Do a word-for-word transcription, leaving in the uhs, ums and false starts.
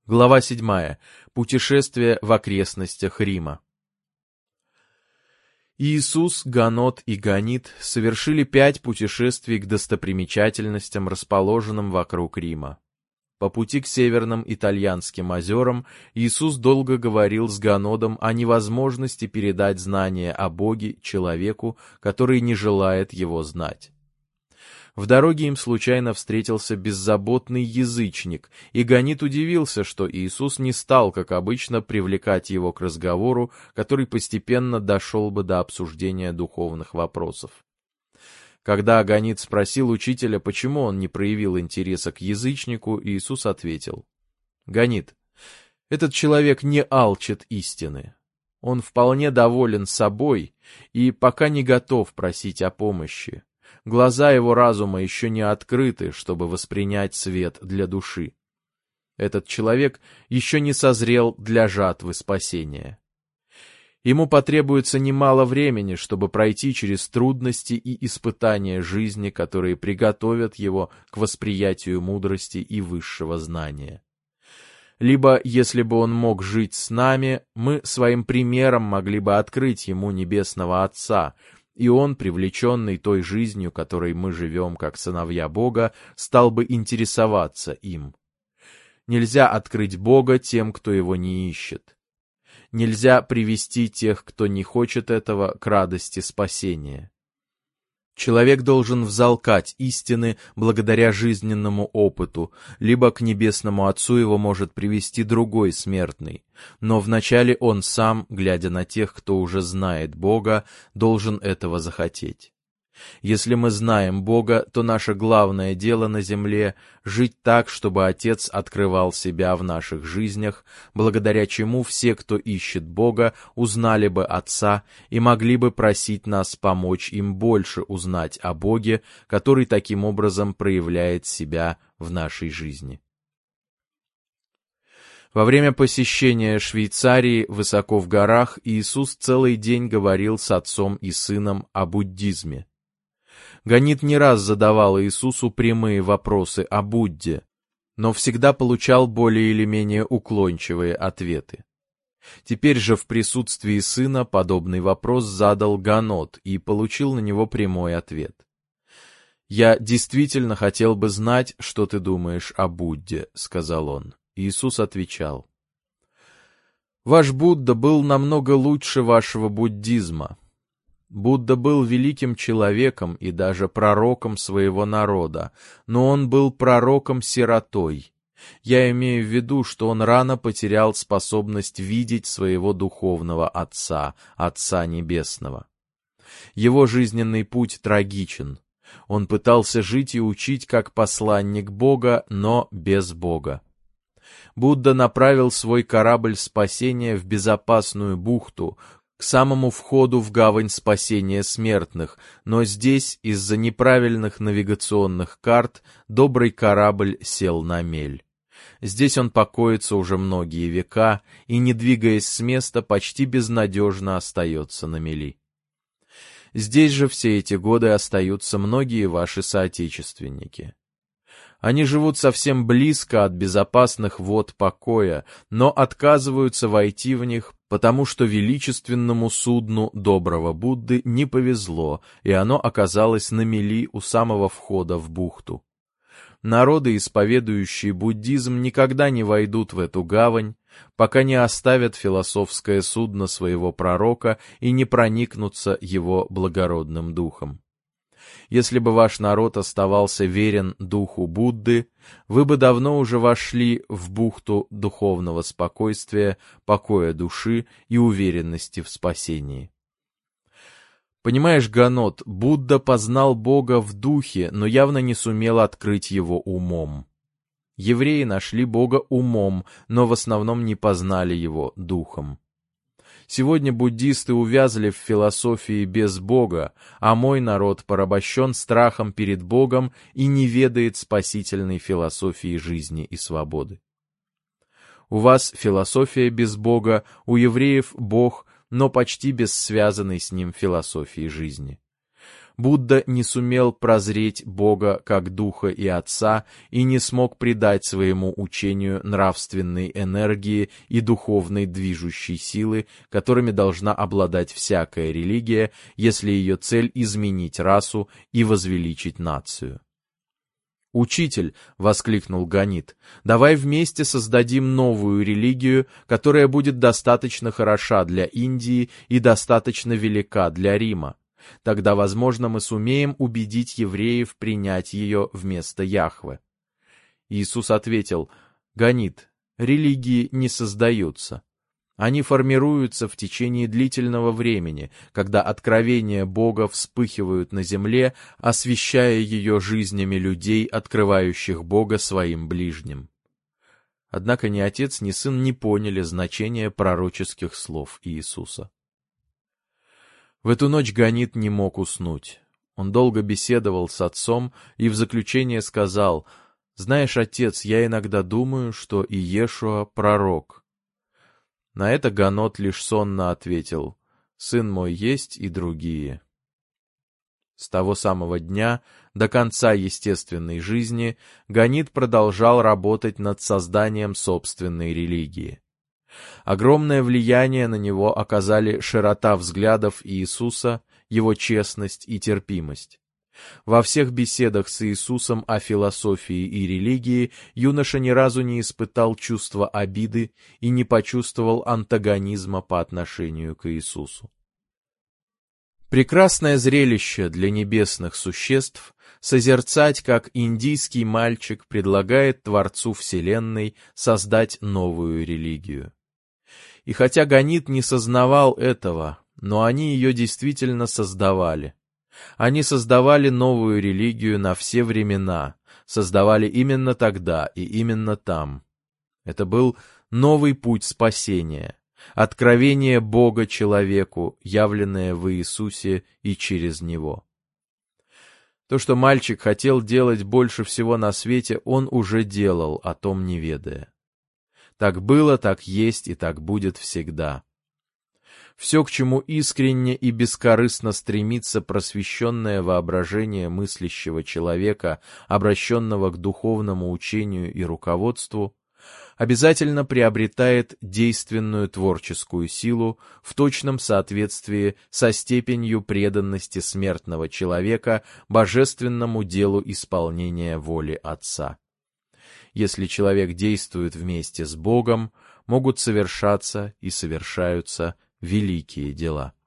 Глава седьмая. Путешествие в окрестностях Рима. Иисус, Ганот и Ганит совершили пять путешествий к достопримечательностям, расположенным вокруг Рима. По пути к северным итальянским озерам Иисус долго говорил с Ганодом о невозможности передать знания о Боге человеку, который не желает его знать. В дороге им случайно встретился беззаботный язычник, и Ганит удивился, что Иисус не стал, как обычно, привлекать его к разговору, который постепенно дошел бы до обсуждения духовных вопросов. Когда Ганит спросил учителя, почему он не проявил интереса к язычнику, Иисус ответил: «Ганит, этот человек не алчит истины. Он вполне доволен собой и пока не готов просить о помощи. Глаза его разума еще не открыты, чтобы воспринять свет для души. Этот человек еще не созрел для жатвы спасения. Ему потребуется немало времени, чтобы пройти через трудности и испытания жизни, которые приготовят его к восприятию мудрости и высшего знания. Либо, если бы он мог жить с нами, мы своим примером могли бы открыть ему Небесного Отца, и он, привлеченный той жизнью, которой мы живем как сыновья Бога, стал бы интересоваться им. Нельзя открыть Бога тем, кто его не ищет. Нельзя привести тех, кто не хочет этого, к радости спасения. Человек должен взалкать истины благодаря жизненному опыту, либо к Небесному Отцу его может привести другой смертный, но вначале он сам, глядя на тех, кто уже знает Бога, должен этого захотеть. Если мы знаем Бога, то наше главное дело на земле — жить так, чтобы Отец открывал себя в наших жизнях, благодаря чему все, кто ищет Бога, узнали бы Отца и могли бы просить нас помочь им больше узнать о Боге, который таким образом проявляет себя в нашей жизни. Во время посещения Швейцарии высоко в горах Иисус целый день говорил с отцом и сыном о буддизме. Ганит не раз задавал Иисусу прямые вопросы о Будде, но всегда получал более или менее уклончивые ответы. Теперь же в присутствии сына подобный вопрос задал Ганот и получил на него прямой ответ. «Я действительно хотел бы знать, что ты думаешь о Будде», — сказал он. Иисус отвечал: «Ваш Будда был намного лучше вашего буддизма. Будда был великим человеком и даже пророком своего народа, но он был пророком-сиротой. Я имею в виду, что он рано потерял способность видеть своего духовного Отца, Отца Небесного. Его жизненный путь трагичен. Он пытался жить и учить как посланник Бога, но без Бога. Будда направил свой корабль спасения в безопасную бухту, к самому входу в гавань спасения смертных, но здесь, из-за неправильных навигационных карт, добрый корабль сел на мель. Здесь он покоится уже многие века и, не двигаясь с места, почти безнадежно остается на мели. Здесь же все эти годы остаются многие ваши соотечественники. Они живут совсем близко от безопасных вод покоя, но отказываются войти в них, потому что величественному судну доброго Будды не повезло, и оно оказалось на мели у самого входа в бухту. Народы, исповедующие буддизм, никогда не войдут в эту гавань, пока не оставят философское судно своего пророка и не проникнутся его благородным духом. Если бы ваш народ оставался верен духу Будды, вы бы давно уже вошли в бухту духовного спокойствия, покоя души и уверенности в спасении. Понимаешь, Ганот, Будда познал Бога в духе, но явно не сумел открыть его умом. Евреи нашли Бога умом, но в основном не познали его духом. Сегодня буддисты увязли в философии без Бога, а мой народ порабощен страхом перед Богом и не ведает спасительной философии жизни и свободы. У вас философия без Бога, у евреев Бог, но почти без связанной с ним философии жизни. Будда не сумел прозреть Бога как Духа и Отца и не смог придать своему учению нравственной энергии и духовной движущей силы, которыми должна обладать всякая религия, если ее цель — изменить расу и возвеличить нацию. «Учитель», — воскликнул Ганит, — «давай вместе создадим новую религию, которая будет достаточно хороша для Индии и достаточно велика для Рима. Тогда, возможно, мы сумеем убедить евреев принять ее вместо Яхве». Иисус ответил: «Ганит, религии не создаются. Они формируются в течение длительного времени, когда откровения Бога вспыхивают на земле, освещая ее жизнями людей, открывающих Бога своим ближним». Однако ни отец, ни сын не поняли значения пророческих слов Иисуса. В эту ночь Ганит не мог уснуть. Он долго беседовал с отцом и в заключение сказал: «Знаешь, отец, я иногда думаю, что Иешуа — пророк». На это Ганот лишь сонно ответил: «Сын мой, есть и другие». С того самого дня до конца естественной жизни Ганит продолжал работать над созданием собственной религии. Огромное влияние на него оказали широта взглядов Иисуса, его честность и терпимость. Во всех беседах с Иисусом о философии и религии юноша ни разу не испытал чувства обиды и не почувствовал антагонизма по отношению к Иисусу. Прекрасное зрелище для небесных существ — созерцать, как индийский мальчик предлагает Творцу Вселенной создать новую религию. И хотя Ганит не сознавал этого, но они ее действительно создавали. Они создавали новую религию на все времена, создавали именно тогда и именно там. Это был новый путь спасения, откровение Бога человеку, явленное в Иисусе и через Него. То, что мальчик хотел делать больше всего на свете, он уже делал, о том не ведая. Так было, так есть и так будет всегда. Все, к чему искренне и бескорыстно стремится просвещенное воображение мыслящего человека, обращенного к духовному учению и руководству, обязательно приобретает действенную творческую силу в точном соответствии со степенью преданности смертного человека божественному делу исполнения воли Отца. Если человек действует вместе с Богом, могут совершаться и совершаются великие дела.